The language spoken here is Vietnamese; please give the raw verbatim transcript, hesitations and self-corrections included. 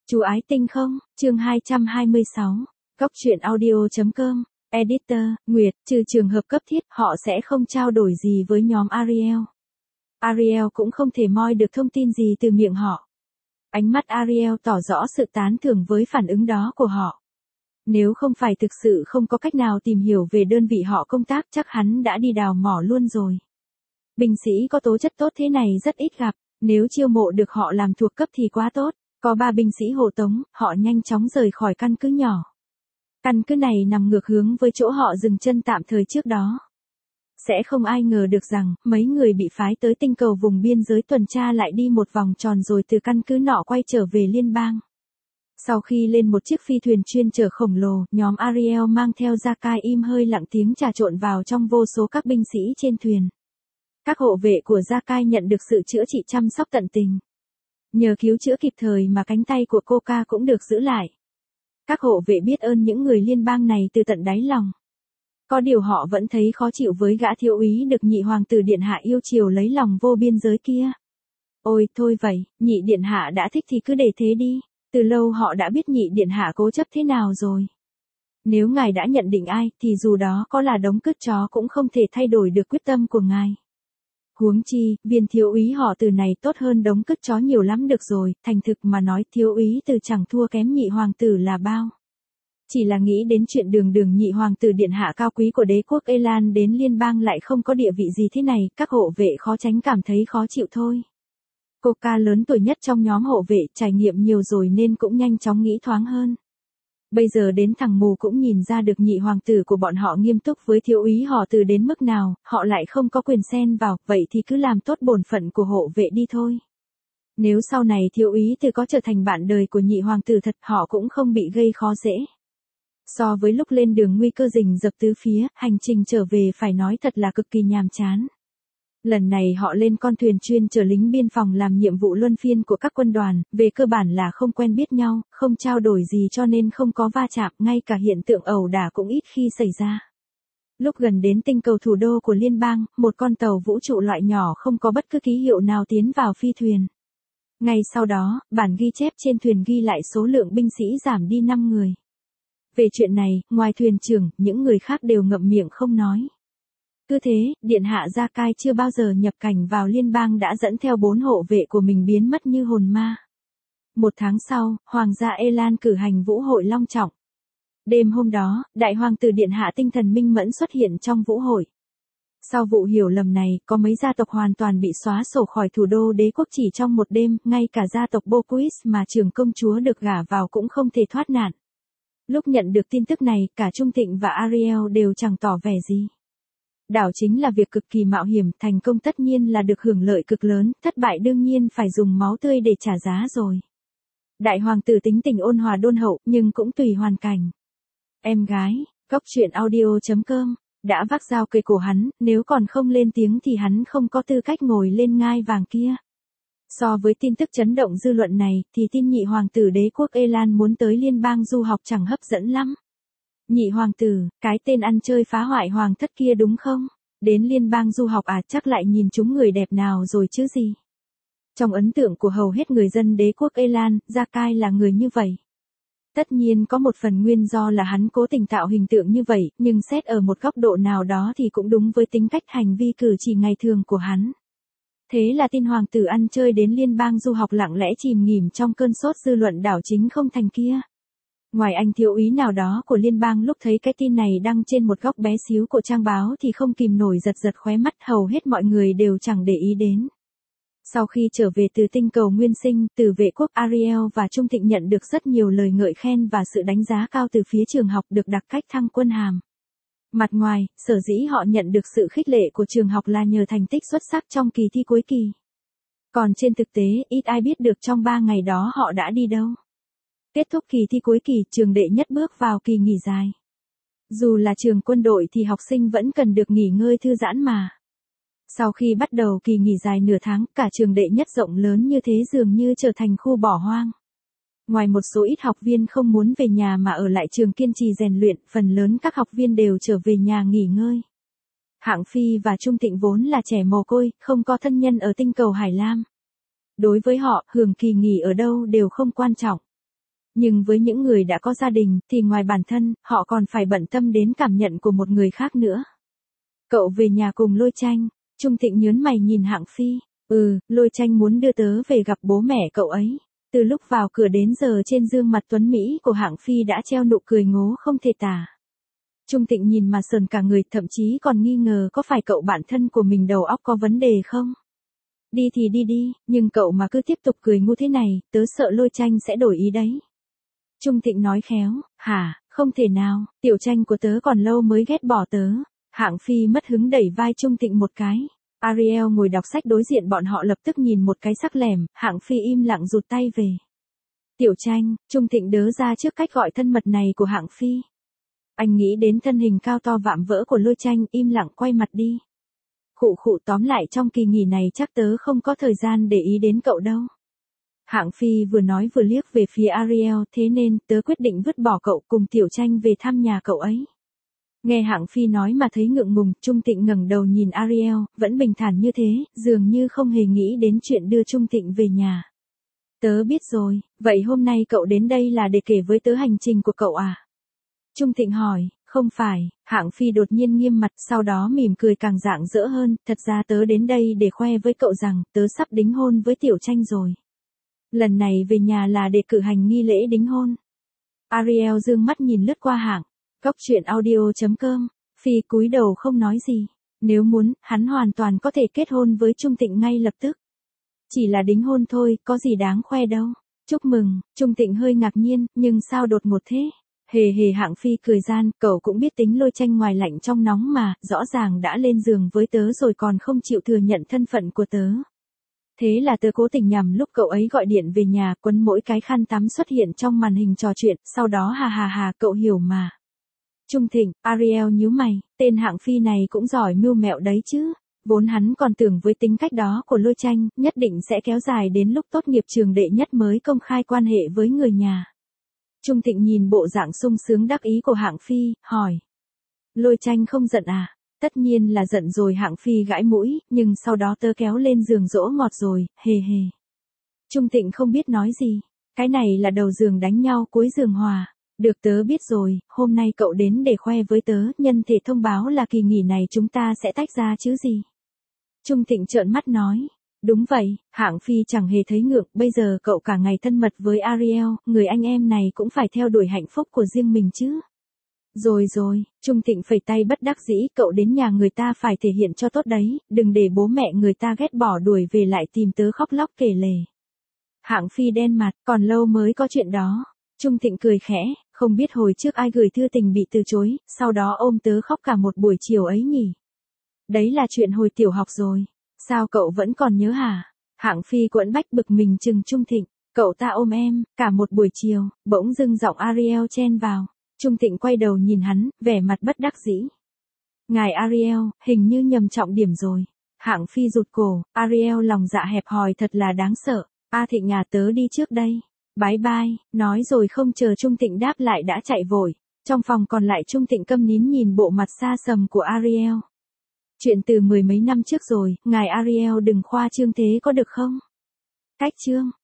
Chú ái tinh không, chương hai trăm hai mươi sáu, góc truyện audio.com, editor, Nguyệt, trừ trường hợp cấp thiết, họ sẽ không trao đổi gì với nhóm Ariel. Ariel cũng không thể moi được thông tin gì từ miệng họ. Ánh mắt Ariel tỏ rõ sự tán thưởng với phản ứng đó của họ. Nếu không phải thực sự không có cách nào tìm hiểu về đơn vị họ công tác, chắc hắn đã đi đào mỏ luôn rồi. Binh sĩ có tố chất tốt thế này rất ít gặp, nếu chiêu mộ được họ làm thuộc cấp thì quá tốt. Có ba binh sĩ hộ tống, họ nhanh chóng rời khỏi căn cứ nhỏ. Căn cứ này nằm ngược hướng với chỗ họ dừng chân tạm thời trước đó. Sẽ không ai ngờ được rằng, mấy người bị phái tới tinh cầu vùng biên giới tuần tra lại đi một vòng tròn rồi từ căn cứ nọ quay trở về liên bang. Sau khi lên một chiếc phi thuyền chuyên chở khổng lồ, nhóm Ariel mang theo Jakai im hơi lặng tiếng trà trộn vào trong vô số các binh sĩ trên thuyền. Các hộ vệ của Jakai nhận được sự chữa trị chăm sóc tận tình. Nhờ cứu chữa kịp thời mà cánh tay của Coca cũng được giữ lại. Các hộ vệ biết ơn những người liên bang này từ tận đáy lòng. Có điều họ vẫn thấy khó chịu với gã thiếu úy được nhị hoàng tử điện hạ yêu chiều lấy lòng vô biên giới kia. Ôi, thôi vậy, nhị điện hạ đã thích thì cứ để thế đi. Từ lâu họ đã biết nhị điện hạ cố chấp thế nào rồi. Nếu ngài đã nhận định ai, thì dù đó có là đống cứt chó cũng không thể thay đổi được quyết tâm của ngài. Huống chi, viên thiếu úy họ từ này tốt hơn đống cứt chó nhiều lắm được rồi, thành thực mà nói thiếu úy từ chẳng thua kém nhị hoàng tử là bao. Chỉ là nghĩ đến chuyện đường đường nhị hoàng tử điện hạ cao quý của đế quốc Elan đến liên bang lại không có địa vị gì thế này, các hộ vệ khó tránh cảm thấy khó chịu thôi. Coca lớn tuổi nhất trong nhóm hộ vệ, trải nghiệm nhiều rồi nên cũng nhanh chóng nghĩ thoáng hơn. Bây giờ đến thằng mù cũng nhìn ra được nhị hoàng tử của bọn họ nghiêm túc với thiếu úy họ từ đến mức nào, họ lại không có quyền xen vào, vậy thì cứ làm tốt bổn phận của hộ vệ đi thôi. Nếu sau này thiếu úy từ có trở thành bạn đời của nhị hoàng tử thật, họ cũng không bị gây khó dễ. So với lúc lên đường nguy cơ rình rập tứ phía, hành trình trở về phải nói thật là cực kỳ nhàm chán. Lần này họ lên con thuyền chuyên chở lính biên phòng làm nhiệm vụ luân phiên của các quân đoàn, về cơ bản là không quen biết nhau, không trao đổi gì cho nên không có va chạm, ngay cả hiện tượng ẩu đả cũng ít khi xảy ra. Lúc gần đến tinh cầu thủ đô của liên bang, một con tàu vũ trụ loại nhỏ không có bất cứ ký hiệu nào tiến vào phi thuyền. Ngay sau đó, bản ghi chép trên thuyền ghi lại số lượng binh sĩ giảm đi năm người. Về chuyện này, ngoài thuyền trưởng, những người khác đều ngậm miệng không nói. Cứ thế, điện hạ Jakai chưa bao giờ nhập cảnh vào liên bang đã dẫn theo bốn hộ vệ của mình biến mất như hồn ma. Một tháng sau, hoàng gia Elan cử hành vũ hội long trọng. Đêm hôm đó, đại hoàng tử điện hạ tinh thần minh mẫn xuất hiện trong vũ hội. Sau vụ hiểu lầm này, có mấy gia tộc hoàn toàn bị xóa sổ khỏi thủ đô đế quốc chỉ trong một đêm, ngay cả gia tộc Boquist mà trưởng công chúa được gả vào cũng không thể thoát nạn. Lúc nhận được tin tức này, cả Trung Thịnh và Ariel đều chẳng tỏ vẻ gì. Đảo chính là việc cực kỳ mạo hiểm, thành công tất nhiên là được hưởng lợi cực lớn, thất bại đương nhiên phải dùng máu tươi để trả giá rồi. Đại hoàng tử tính tình ôn hòa đôn hậu, nhưng cũng tùy hoàn cảnh. Em gái, góc truyện audio.com, đã vác dao cây cổ hắn, nếu còn không lên tiếng thì hắn không có tư cách ngồi lên ngai vàng kia. So với tin tức chấn động dư luận này, thì tin nhị hoàng tử đế quốc Elan muốn tới liên bang du học chẳng hấp dẫn lắm. Nhị hoàng tử, cái tên ăn chơi phá hoại hoàng thất kia đúng không? Đến liên bang du học à, chắc lại nhìn chúng người đẹp nào rồi chứ gì? Trong ấn tượng của hầu hết người dân đế quốc Elan, Jakai là người như vậy. Tất nhiên có một phần nguyên do là hắn cố tình tạo hình tượng như vậy, nhưng xét ở một góc độ nào đó thì cũng đúng với tính cách hành vi cử chỉ ngày thường của hắn. Thế là tin hoàng tử ăn chơi đến liên bang du học lặng lẽ chìm nghỉm trong cơn sốt dư luận đảo chính không thành kia. Ngoài anh thiếu úy nào đó của liên bang lúc thấy cái tin này đăng trên một góc bé xíu của trang báo thì không kìm nổi giật giật khóe mắt, hầu hết mọi người đều chẳng để ý đến. Sau khi trở về từ tinh cầu nguyên sinh, từ vệ quốc Ariel và Trung Thịnh nhận được rất nhiều lời ngợi khen và sự đánh giá cao từ phía trường học được đặc cách thăng quân hàm. Mặt ngoài, sở dĩ họ nhận được sự khích lệ của trường học là nhờ thành tích xuất sắc trong kỳ thi cuối kỳ. Còn trên thực tế, ít ai biết được trong ba ngày đó họ đã đi đâu. Kết thúc kỳ thi cuối kỳ, trường đệ nhất bước vào kỳ nghỉ dài. Dù là trường quân đội thì học sinh vẫn cần được nghỉ ngơi thư giãn mà. Sau khi bắt đầu kỳ nghỉ dài nửa tháng, cả trường đệ nhất rộng lớn như thế dường như trở thành khu bỏ hoang. Ngoài một số ít học viên không muốn về nhà mà ở lại trường kiên trì rèn luyện, phần lớn các học viên đều trở về nhà nghỉ ngơi. Hạng Phi và Trung Thịnh vốn là trẻ mồ côi, không có thân nhân ở tinh cầu Hải Lam. Đối với họ, hưởng kỳ nghỉ ở đâu đều không quan trọng. Nhưng với những người đã có gia đình, thì ngoài bản thân, họ còn phải bận tâm đến cảm nhận của một người khác nữa. Cậu về nhà cùng Lôi Tranh. Trung Thịnh nhớn mày nhìn Hạng Phi. Ừ, Lôi Tranh muốn đưa tớ về gặp bố mẹ cậu ấy. Từ lúc vào cửa đến giờ trên gương mặt tuấn Mỹ của Hạng Phi đã treo nụ cười ngố không thể tả. Trung Thịnh nhìn mà sờn cả người, thậm chí còn nghi ngờ có phải cậu bạn thân của mình đầu óc có vấn đề không? Đi thì đi đi, nhưng cậu mà cứ tiếp tục cười ngu thế này, tớ sợ Lôi Tranh sẽ đổi ý đấy. Trung Thịnh nói khéo, hả, không thể nào, Tiểu Tranh của tớ còn lâu mới ghét bỏ tớ. Hạng Phi mất hứng đẩy vai Trung Thịnh một cái. Ariel ngồi đọc sách đối diện bọn họ lập tức nhìn một cái sắc lẻm, Hạng Phi im lặng rụt tay về. Tiểu Tranh, Trung Thịnh đớ ra trước cách gọi thân mật này của Hạng Phi. Anh nghĩ đến thân hình cao to vạm vỡ của Lôi Tranh, im lặng quay mặt đi. Khụ khụ, tóm lại trong kỳ nghỉ này chắc tớ không có thời gian để ý đến cậu đâu. Hạng Phi vừa nói vừa liếc về phía Ariel, thế nên tớ quyết định vứt bỏ cậu cùng Tiểu Tranh về thăm nhà cậu ấy. Nghe Hạng Phi nói mà thấy ngượng ngùng, Trung Thịnh ngẩng đầu nhìn Ariel, vẫn bình thản như thế, dường như không hề nghĩ đến chuyện đưa Trung Thịnh về nhà. Tớ biết rồi, vậy hôm nay cậu đến đây là để kể với tớ hành trình của cậu à? Trung Thịnh hỏi, không phải, Hạng Phi đột nhiên nghiêm mặt, sau đó mỉm cười càng rạng rỡ hơn, thật ra tớ đến đây để khoe với cậu rằng, tớ sắp đính hôn với Tiểu Tranh rồi. Lần này về nhà là để cử hành nghi lễ đính hôn. Ariel dương mắt nhìn lướt qua Hạng. Góc truyện audio chấm com, Phi cúi đầu không nói gì. Nếu muốn, hắn hoàn toàn có thể kết hôn với Trung Thịnh ngay lập tức. Chỉ là đính hôn thôi, có gì đáng khoe đâu. Chúc mừng, Trung Thịnh hơi ngạc nhiên, nhưng sao đột ngột thế? Hề hề, Hạng Phi cười gian, cậu cũng biết tính Lôi Tranh ngoài lạnh trong nóng mà, rõ ràng đã lên giường với tớ rồi còn không chịu thừa nhận thân phận của tớ. Thế là tớ cố tình nhằm lúc cậu ấy gọi điện về nhà, quấn mỗi cái khăn tắm xuất hiện trong màn hình trò chuyện, sau đó hà hà hà, cậu hiểu mà. Trung Thịnh, Ariel nhíu mày, tên Hạng Phi này cũng giỏi mưu mẹo đấy chứ. Vốn hắn còn tưởng với tính cách đó của Lôi Tranh, nhất định sẽ kéo dài đến lúc tốt nghiệp trường đệ nhất mới công khai quan hệ với người nhà. Trung Thịnh nhìn bộ dạng sung sướng đắc ý của Hạng Phi, hỏi. Lôi Tranh không giận à? Tất nhiên là giận rồi, Hạng Phi gãi mũi, nhưng sau đó tớ kéo lên giường dỗ ngọt rồi, hề hề. Trung Thịnh không biết nói gì. Cái này là đầu giường đánh nhau cuối giường hòa. Được, tớ biết rồi, hôm nay cậu đến để khoe với tớ, nhân thể thông báo là kỳ nghỉ này chúng ta sẽ tách ra chứ gì. Trung Thịnh trợn mắt nói. Đúng vậy, Hạng Phi chẳng hề thấy ngượng, bây giờ cậu cả ngày thân mật với Ariel, người anh em này cũng phải theo đuổi hạnh phúc của riêng mình chứ. Rồi rồi, Trung Thịnh phẩy tay bất đắc dĩ, cậu đến nhà người ta phải thể hiện cho tốt đấy, đừng để bố mẹ người ta ghét bỏ đuổi về lại tìm tớ khóc lóc kể lể. Hạng Phi đen mặt, còn lâu mới có chuyện đó. Trung Thịnh cười khẽ, không biết hồi trước ai gửi thư tình bị từ chối, sau đó ôm tớ khóc cả một buổi chiều ấy nhỉ. Đấy là chuyện hồi tiểu học rồi, sao cậu vẫn còn nhớ hả? Hạng Phi quẫn bách bực mình chừng Trung Thịnh, cậu ta ôm em, cả một buổi chiều, bỗng dưng giọng Ariel chen vào. Trung Thịnh quay đầu nhìn hắn, vẻ mặt bất đắc dĩ. Ngài Ariel, hình như nhầm trọng điểm rồi. Hạng Phi rụt cổ, Ariel lòng dạ hẹp hòi thật là đáng sợ. A Thịnh à, tớ đi trước đây. Bye bye, nói rồi không chờ Trung Thịnh đáp lại đã chạy vội. Trong phòng còn lại Trung Thịnh câm nín nhìn bộ mặt xa sầm của Ariel. Chuyện từ mười mấy năm trước rồi, ngài Ariel đừng khoa trương thế có được không? Cách chương.